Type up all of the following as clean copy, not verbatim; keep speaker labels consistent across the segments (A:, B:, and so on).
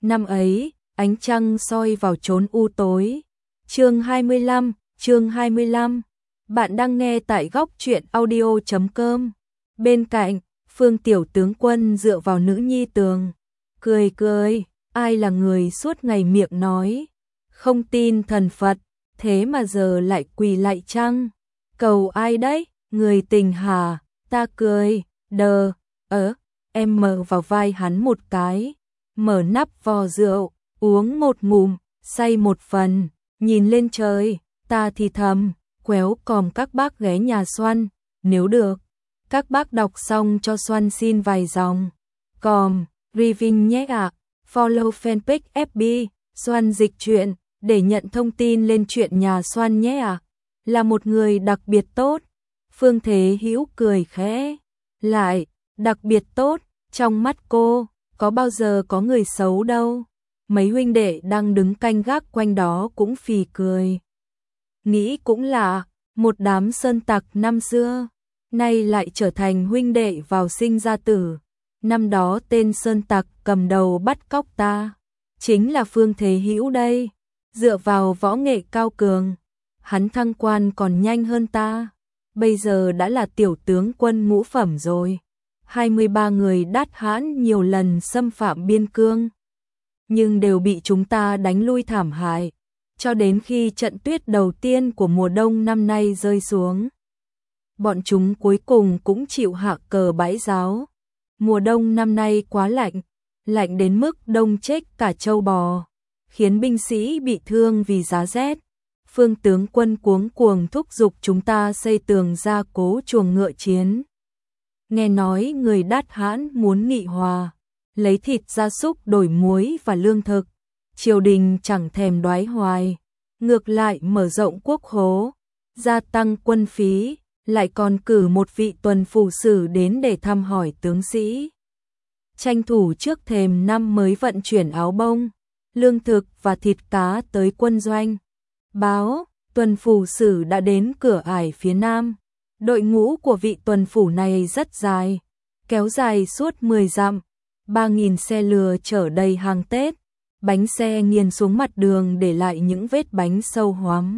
A: Năm ấy, ánh trăng soi vào chốn u tối. Chương 25. Bạn đang nghe tại góc truyện audio.com. Bên cạnh, Phương tiểu tướng quân dựa vào nữ nhi tường, cười, ai là người suốt ngày miệng nói không tin thần Phật, thế mà giờ lại quỳ lạy chăng? Cầu ai đấy? Người tình hà? Ta cười, em mở vào vai hắn một cái, mở nắp vò rượu, uống một ngụm, say một phần, nhìn lên trời, ta thì thầm, quéo còm các bác ghé nhà Xoăn, nếu được, các bác đọc xong cho Xoăn xin vài dòng. Còm, Riving nhé ạ, follow fanpage FB, Xoăn dịch truyện, để nhận thông tin lên chuyện nhà Xoăn nhé ạ. Là một người đặc biệt tốt. Phương Thế Hữu cười khẽ, lại, đặc biệt tốt, trong mắt cô, có bao giờ có người xấu đâu. Mấy huynh đệ đang đứng canh gác quanh đó cũng phì cười. Nghĩ cũng lạ, một đám sơn tặc năm xưa, nay lại trở thành huynh đệ vào sinh ra tử. Năm đó tên sơn tặc cầm đầu bắt cóc ta, chính là Phương Thế Hữu đây. Dựa vào võ nghệ cao cường, hắn thăng quan còn nhanh hơn ta. Bây giờ đã là tiểu tướng quân ngũ phẩm rồi. 23 người đát hãn nhiều lần xâm phạm biên cương, nhưng đều bị chúng ta đánh lui thảm hại, cho đến khi trận tuyết đầu tiên của mùa đông năm nay rơi xuống. Bọn chúng cuối cùng cũng chịu hạ cờ bãi giáo. Mùa đông năm nay quá lạnh, lạnh đến mức đông chết cả trâu bò, khiến binh sĩ bị thương vì giá rét. Phương tướng quân cuống cuồng thúc giục chúng ta xây tường gia cố chuồng ngựa chiến. Nghe nói người đát hãn muốn nghị hòa, lấy thịt gia súc đổi muối và lương thực. Triều đình chẳng thèm đoái hoài, ngược lại mở rộng quốc khố, gia tăng quân phí, lại còn cử một vị tuần phủ sử đến để thăm hỏi tướng sĩ. Tranh thủ trước thềm năm mới vận chuyển áo bông, lương thực và thịt cá tới quân doanh. Báo, tuần phủ sử đã đến cửa ải phía nam. Đội ngũ của vị tuần phủ này rất dài, kéo dài suốt 10 dặm, 3.000 xe lừa chở đầy hàng Tết, bánh xe nghiền xuống mặt đường để lại những vết bánh sâu hoắm.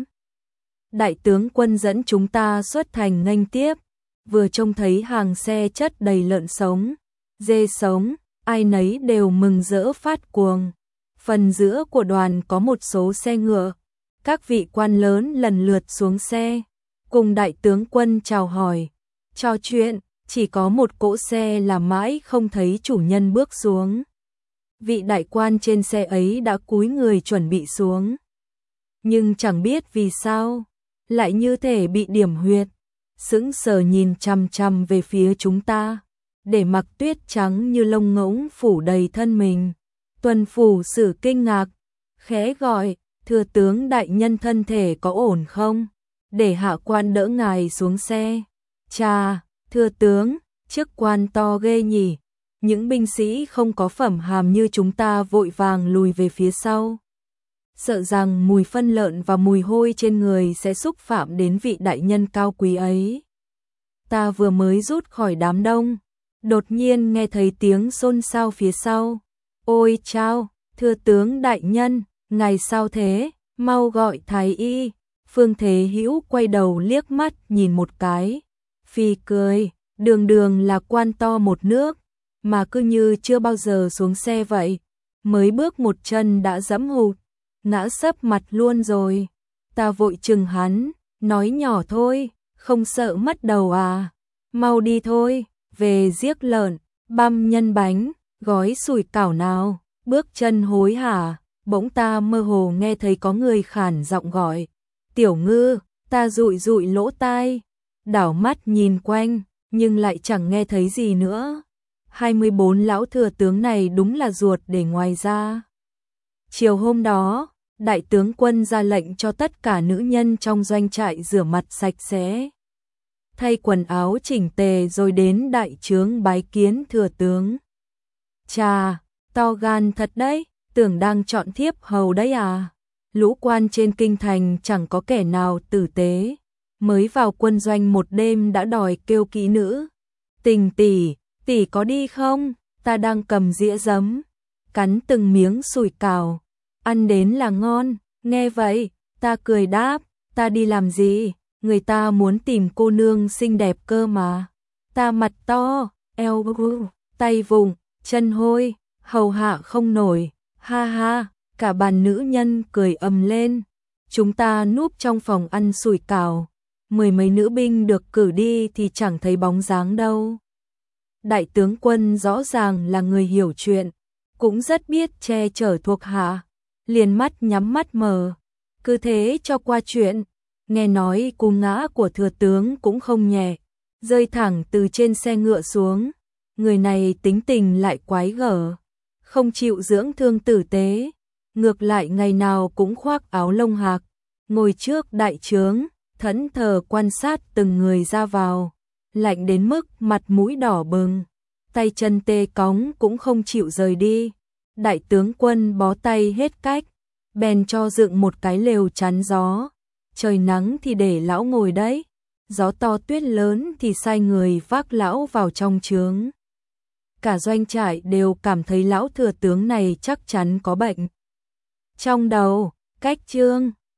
A: Đại tướng quân dẫn chúng ta xuất thành nghênh tiếp, vừa trông thấy hàng xe chất đầy lợn sống, dê sống, ai nấy đều mừng rỡ phát cuồng. Phần giữa của đoàn có một số xe ngựa, các vị quan lớn lần lượt xuống xe, cùng đại tướng quân chào hỏi, trò chuyện, chỉ có một cỗ xe là mãi không thấy chủ nhân bước xuống. Vị đại quan trên xe ấy đã cúi người chuẩn bị xuống, nhưng chẳng biết vì sao, lại như thể bị điểm huyệt, sững sờ nhìn chằm chằm về phía chúng ta, để mặc tuyết trắng như lông ngỗng phủ đầy thân mình. Tuần phủ sử kinh ngạc, khẽ gọi, thưa tướng đại nhân thân thể có ổn không? Để hạ quan đỡ ngài xuống xe. Chà, thưa tướng, chức quan to ghê nhỉ. Những binh sĩ không có phẩm hàm như chúng ta vội vàng lùi về phía sau, sợ rằng mùi phân lợn và mùi hôi trên người sẽ xúc phạm đến vị đại nhân cao quý ấy. Ta vừa mới rút khỏi đám đông, đột nhiên nghe thấy tiếng xôn xao phía sau. Ôi chao, thưa tướng đại nhân, ngài sao thế, mau gọi thái y. Phương Thế Hữu quay đầu liếc mắt nhìn một cái, phì cười, đường là quan to một nước, mà cứ như chưa bao giờ xuống xe vậy, mới bước một chân đã giẫm hụt, ngã sấp mặt luôn rồi. Ta vội chừng hắn, nói nhỏ thôi, không sợ mất đầu à, mau đi thôi, về giết lợn, băm nhân bánh, gói sủi cảo nào. Bước chân hối hả, bỗng ta mơ hồ nghe thấy có người khản giọng gọi, Tiểu Ngư. Ta dụi dụi lỗ tai, đảo mắt nhìn quanh, nhưng lại chẳng nghe thấy gì nữa. 24 lão thừa tướng này đúng là ruột để ngoài ra. Chiều hôm đó, đại tướng quân ra lệnh cho tất cả nữ nhân trong doanh trại rửa mặt sạch sẽ, thay quần áo chỉnh tề rồi đến đại trướng bái kiến thừa tướng. Chà, to gan thật đấy, tưởng đang chọn thiếp hầu đấy à. Lũ quan trên kinh thành chẳng có kẻ nào tử tế, mới vào quân doanh một đêm đã đòi kêu kỹ nữ. Tình tỷ, tỷ có đi không? Ta đang cầm dĩa giấm. cắn từng miếng sủi cảo, ăn đến là ngon. Nghe vậy, ta cười đáp, ta đi làm gì, người ta muốn tìm cô nương xinh đẹp cơ mà. Ta mặt to, eo tay vùng, chân hôi, hầu hạ không nổi, ha ha, cả bàn nữ nhân cười ầm lên. Chúng ta núp trong phòng ăn sủi cảo, mười mấy nữ binh được cử đi thì chẳng thấy bóng dáng đâu. Đại tướng quân rõ ràng là người hiểu chuyện, cũng rất biết che chở thuộc hạ, liền mắt nhắm mắt mở, cứ thế cho qua chuyện. Nghe nói cú ngã của thừa tướng cũng không nhẹ, rơi thẳng từ trên xe ngựa xuống. Người này tính tình lại quái gở, không chịu dưỡng thương tử tế, ngược lại ngày nào cũng khoác áo lông hạc, ngồi trước đại trướng, thẫn thờ quan sát từng người ra vào, lạnh đến mức mặt mũi đỏ bừng, tay chân tê cóng cũng không chịu rời đi. Đại tướng quân bó tay hết cách, bèn cho dựng một cái lều chắn gió, trời nắng thì để lão ngồi đấy, gió to tuyết lớn thì sai người vác lão vào trong trướng. Cả doanh trại đều cảm thấy lão thừa tướng này chắc chắn có bệnh trong đầu. Cách chương